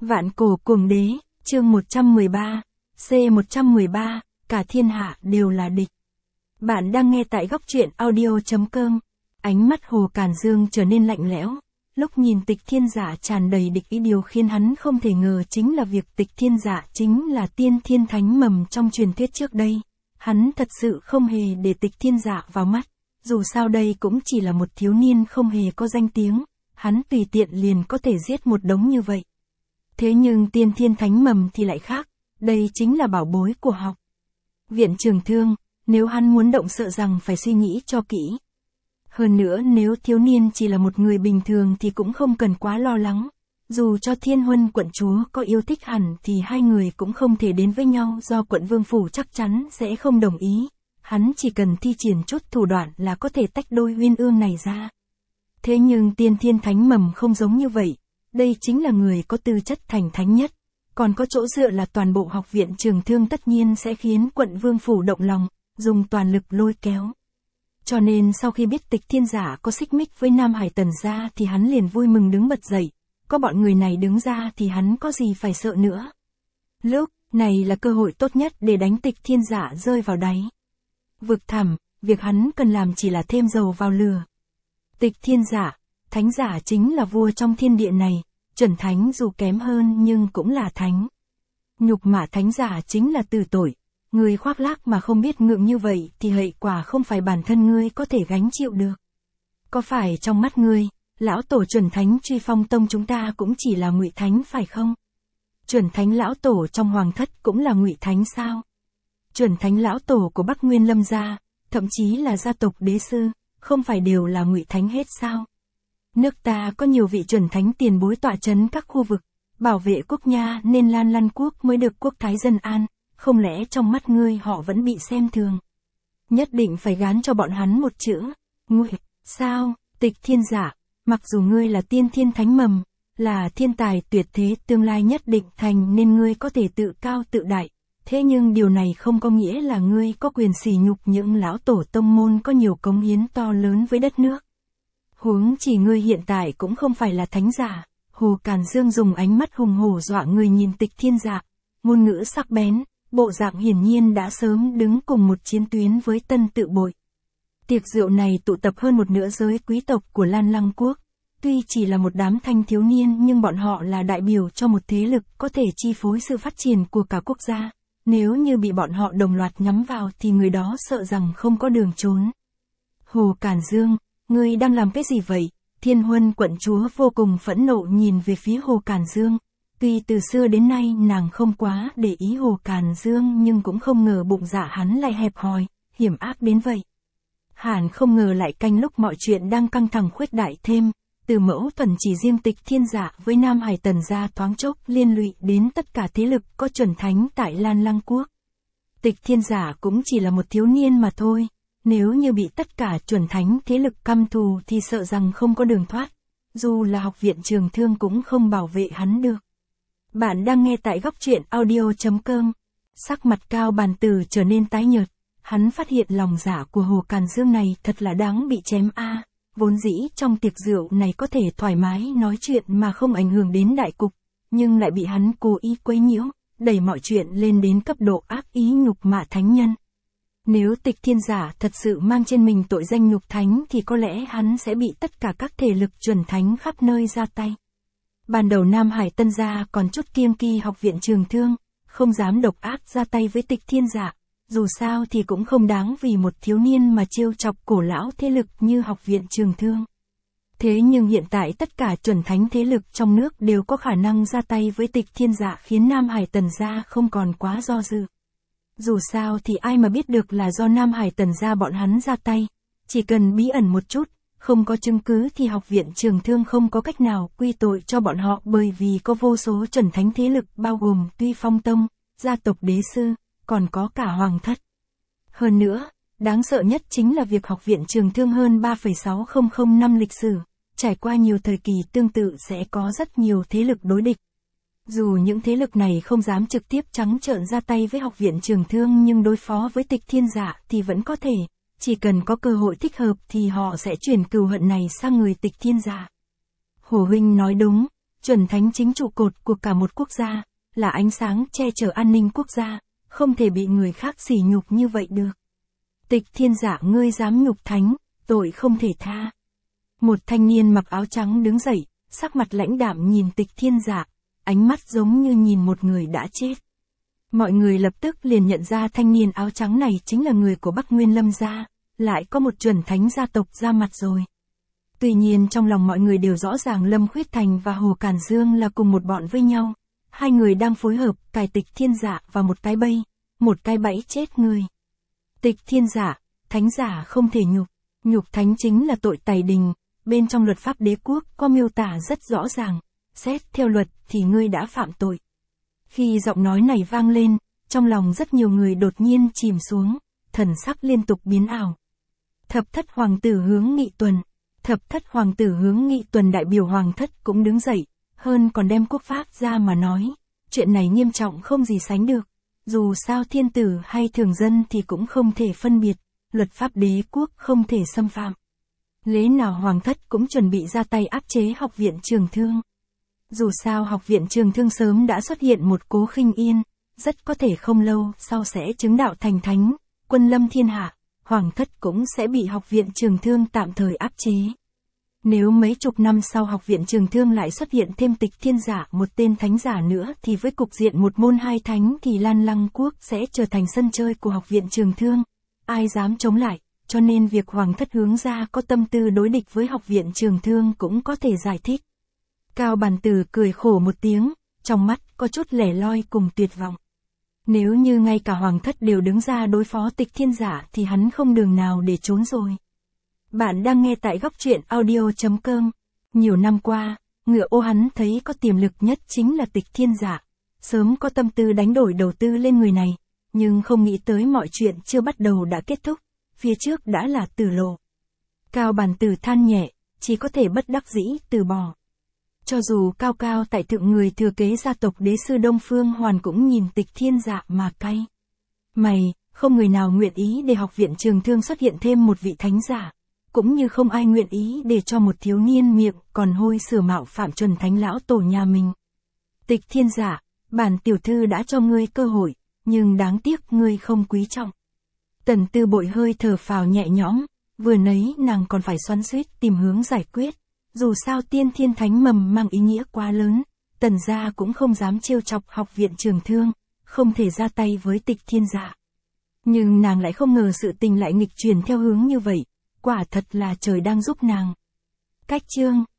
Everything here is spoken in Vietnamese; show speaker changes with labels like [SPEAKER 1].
[SPEAKER 1] Vạn cổ cuồng đế, chương 113, C113, cả thiên hạ đều là địch. Bạn đang nghe tại góc truyện audio.com. Ánh mắt Hồ Càn Dương trở nên lạnh lẽo, lúc nhìn Tịch Thiên Dạ tràn đầy địch ý. Điều khiến hắn không thể ngờ chính là việc Tịch Thiên Dạ chính là tiên thiên thánh mầm trong truyền thuyết trước đây. Hắn thật sự không hề để Tịch Thiên Dạ vào mắt, dù sao đây cũng chỉ là một thiếu niên không hề có danh tiếng, hắn tùy tiện liền có thể giết một đống như vậy. Thế nhưng tiên thiên thánh mầm thì lại khác, đây chính là bảo bối của học viện Trường Thương, nếu hắn muốn động sợ rằng phải suy nghĩ cho kỹ. Hơn nữa nếu thiếu niên chỉ là một người bình thường thì cũng không cần quá lo lắng, dù cho Thiên Huân quận chúa có yêu thích hẳn thì hai người cũng không thể đến với nhau do quận vương phủ chắc chắn sẽ không đồng ý, hắn chỉ cần thi triển chút thủ đoạn là có thể tách đôi uyên ương này ra. Thế nhưng tiên thiên thánh mầm không giống như vậy, đây chính là người có tư chất thành thánh nhất, còn có chỗ dựa là toàn bộ học viện Trường Thương, tất nhiên sẽ khiến quận vương phủ động lòng, dùng toàn lực lôi kéo. Cho nên sau khi biết Tịch Thiên Dạ có xích mích với Nam Hải Tần gia thì hắn liền vui mừng đứng bật dậy, có bọn người này đứng ra thì hắn có gì phải sợ nữa. Lúc này là cơ hội tốt nhất để đánh Tịch Thiên Dạ rơi vào đáy vực thẳm, việc hắn cần làm chỉ là thêm dầu vào lửa. Tịch Thiên Dạ, thánh giả chính là vua trong thiên địa này, chuẩn thánh dù kém hơn nhưng cũng là thánh. Nhục mạ thánh giả chính là tử tội, người khoác lác mà không biết ngượng như vậy thì hậu quả không phải bản thân ngươi có thể gánh chịu được. Có phải trong mắt ngươi, lão tổ chuẩn thánh Truy Phong tông chúng ta cũng chỉ là ngụy thánh phải không? Chuẩn thánh lão tổ trong hoàng thất cũng là ngụy thánh sao? Chuẩn thánh lão tổ của Bắc Nguyên Lâm gia, thậm chí là gia tộc đế sư, không phải đều là ngụy thánh hết sao? Nước ta có nhiều vị chuẩn thánh tiền bối tọa chấn các khu vực, bảo vệ quốc nha nên Lan Lan quốc mới được quốc thái dân an, không lẽ trong mắt ngươi họ vẫn bị xem thường? Nhất định phải gán cho bọn hắn một chữ, ngụy, sao? Tịch Thiên Dạ, mặc dù ngươi là tiên thiên thánh mầm, là thiên tài tuyệt thế tương lai nhất định thành nên ngươi có thể tự cao tự đại, thế nhưng điều này không có nghĩa là ngươi có quyền sỉ nhục những lão tổ tông môn có nhiều cống hiến to lớn với đất nước. Huống chỉ ngươi hiện tại cũng không phải là thánh giả. Hồ Càn Dương dùng ánh mắt hùng hổ dọa người nhìn Tịch Thiên Dạ, ngôn ngữ sắc bén, bộ dạng hiển nhiên đã sớm đứng cùng một chiến tuyến với Tân Tự Bội. Tiệc rượu này tụ tập hơn một nửa giới quý tộc của Lan Lăng quốc, tuy chỉ là một đám thanh thiếu niên nhưng bọn họ là đại biểu cho một thế lực có thể chi phối sự phát triển của cả quốc gia, nếu như bị bọn họ đồng loạt nhắm vào thì người đó sợ rằng không có đường trốn. Hồ Càn Dương, ngươi đang làm cái gì vậy? Thiên Huân quận chúa vô cùng phẫn nộ nhìn về phía Hồ Càn Dương. Tuy từ xưa đến nay nàng không quá để ý Hồ Càn Dương nhưng cũng không ngờ bụng dạ hắn lại hẹp hòi, hiểm ác đến vậy. Hẳn không ngờ lại canh lúc mọi chuyện đang căng thẳng khuếch đại thêm, từ mẫu thuần chỉ riêng Tịch Thiên Dạ với Nam Hải Tần gia thoáng chốc liên lụy đến tất cả thế lực có chuẩn thánh tại Lan Lăng quốc. Tịch Thiên Dạ cũng chỉ là một thiếu niên mà thôi. Nếu như bị tất cả chuẩn thánh thế lực căm thù thì sợ rằng không có đường thoát, dù là học viện Trường Thương cũng không bảo vệ hắn được. Bạn đang nghe tại góc truyện audio.com. Sắc mặt Cao Bàn Tử trở nên tái nhợt, hắn phát hiện lòng dạ của Hồ Càn Dương này thật là đáng bị chém a. Vốn dĩ trong tiệc rượu này có thể thoải mái nói chuyện mà không ảnh hưởng đến đại cục, nhưng lại bị hắn cố ý quấy nhiễu, đẩy mọi chuyện lên đến cấp độ ác ý nhục mạ thánh nhân. Nếu Tịch Thiên Dạ thật sự mang trên mình tội danh nhục thánh thì có lẽ hắn sẽ bị tất cả các thể lực chuẩn thánh khắp nơi ra tay. Ban đầu Nam Hải Tân gia còn chút kiêng kỳ học viện Trường Thương, không dám độc ác ra tay với Tịch Thiên Dạ, dù sao thì cũng không đáng vì một thiếu niên mà trêu chọc cổ lão thế lực như học viện Trường Thương. Thế nhưng hiện tại tất cả chuẩn thánh thế lực trong nước đều có khả năng ra tay với Tịch Thiên Dạ khiến Nam Hải Tần gia không còn quá do dự. Dù sao thì ai mà biết được là do Nam Hải Tần gia bọn hắn ra tay, chỉ cần bí ẩn một chút, không có chứng cứ thì học viện Trường Thương không có cách nào quy tội cho bọn họ, bởi vì có vô số chuẩn thánh thế lực bao gồm Truy Phong tông, gia tộc đế sư, còn có cả hoàng thất. Hơn nữa, đáng sợ nhất chính là việc học viện Trường Thương hơn 3,6000 năm lịch sử, trải qua nhiều thời kỳ tương tự sẽ có rất nhiều thế lực đối địch. Dù những thế lực này không dám trực tiếp trắng trợn ra tay với học viện Trường Thương nhưng đối phó với Tịch Thiên Dạ thì vẫn có thể, chỉ cần có cơ hội thích hợp thì họ sẽ chuyển cừu hận này sang người Tịch Thiên Dạ. Hồ huynh nói đúng, Chuẩn thánh chính trụ cột của cả một quốc gia, là ánh sáng che chở an ninh quốc gia, không thể bị người khác sỉ nhục như vậy được. Tịch Thiên Dạ, ngươi dám nhục thánh, tội không thể tha. Một thanh niên mặc áo trắng đứng dậy, sắc mặt lãnh đạm nhìn Tịch Thiên Dạ, ánh mắt giống như nhìn một người đã chết. Mọi người lập tức liền nhận ra thanh niên áo trắng này chính là người của Bắc Nguyên Lâm gia, lại có một chuẩn thánh gia tộc ra mặt rồi. Tuy nhiên trong lòng mọi người đều rõ ràng Lâm Khuyết Thành và Hồ Càn Dương là cùng một bọn với nhau. Hai người đang phối hợp cài Tịch Thiên Dạ vào một cái bẫy, một cái bẫy chết người. Tịch Thiên Dạ, thánh giả không thể nhục, nhục thánh chính là tội tày đình, bên trong luật pháp đế quốc có miêu tả rất rõ ràng, xét theo luật thì ngươi đã phạm tội. Khi giọng nói này vang lên, trong lòng rất nhiều người đột nhiên chìm xuống, thần sắc liên tục biến ảo. Thập thất hoàng tử Hướng Nghị Tuần, thập thất hoàng tử Hướng Nghị Tuần đại biểu hoàng thất cũng đứng dậy, hơn còn đem quốc pháp ra mà nói, chuyện này nghiêm trọng không gì sánh được, dù sao thiên tử hay thường dân thì cũng không thể phân biệt, luật pháp đế quốc không thể xâm phạm. Lẽ nào hoàng thất cũng chuẩn bị ra tay áp chế học viện Trường Thương? Dù sao học viện Trường Thương sớm đã xuất hiện một Cố Khinh Yên, rất có thể không lâu sau sẽ chứng đạo thành thánh, quân lâm thiên hạ, hoàng thất cũng sẽ bị học viện Trường Thương tạm thời áp chế. Nếu mấy chục năm sau học viện Trường Thương lại xuất hiện thêm Tịch Thiên Dạ, một tên thánh giả nữa, thì với cục diện một môn hai thánh thì Lan Lăng quốc sẽ trở thành sân chơi của học viện Trường Thương. Ai dám chống lại, cho nên việc hoàng thất Hướng gia có tâm tư đối địch với học viện Trường Thương cũng có thể giải thích. Cao Bản Tử cười khổ một tiếng, trong mắt có chút lẻ loi cùng tuyệt vọng. Nếu như ngay cả hoàng thất đều đứng ra đối phó Tịch Thiên Dạ thì hắn không đường nào để trốn rồi. Bạn đang nghe tại Góc Truyện Audio.com. Nhiều năm qua, ngựa ô hắn thấy có tiềm lực nhất chính là Tịch Thiên Dạ. Sớm có tâm tư đánh đổi đầu tư lên người này, nhưng không nghĩ tới mọi chuyện chưa bắt đầu đã kết thúc, phía trước đã là tử lộ. Cao Bản Tử than nhẹ, chỉ có thể bất đắc dĩ từ bỏ. Cho dù cao cao tại thượng người thừa kế gia tộc đế sư Đông Phương Hoàn cũng nhìn Tịch Thiên Dạ mà cay. Mày, không người nào nguyện ý để học viện Trường Thương xuất hiện thêm một vị thánh giả. Cũng như không ai nguyện ý để cho một thiếu niên miệng còn hôi sửa mạo phạm chuẩn thánh lão tổ nhà mình. Tịch Thiên Dạ, bản tiểu thư đã cho ngươi cơ hội, nhưng đáng tiếc ngươi không quý trọng. Tần Tư Bội hơi thở phào nhẹ nhõm, vừa nấy nàng còn phải xoắn xuýt tìm hướng giải quyết. Dù sao tiên thiên thánh mầm mang ý nghĩa quá lớn, Tần gia cũng không dám trêu chọc học viện Trường Thương, không thể ra tay với Tịch Thiên Dạ. Nhưng nàng lại không ngờ sự tình lại nghịch chuyển theo hướng như vậy. Quả thật là trời đang giúp nàng. Cách chương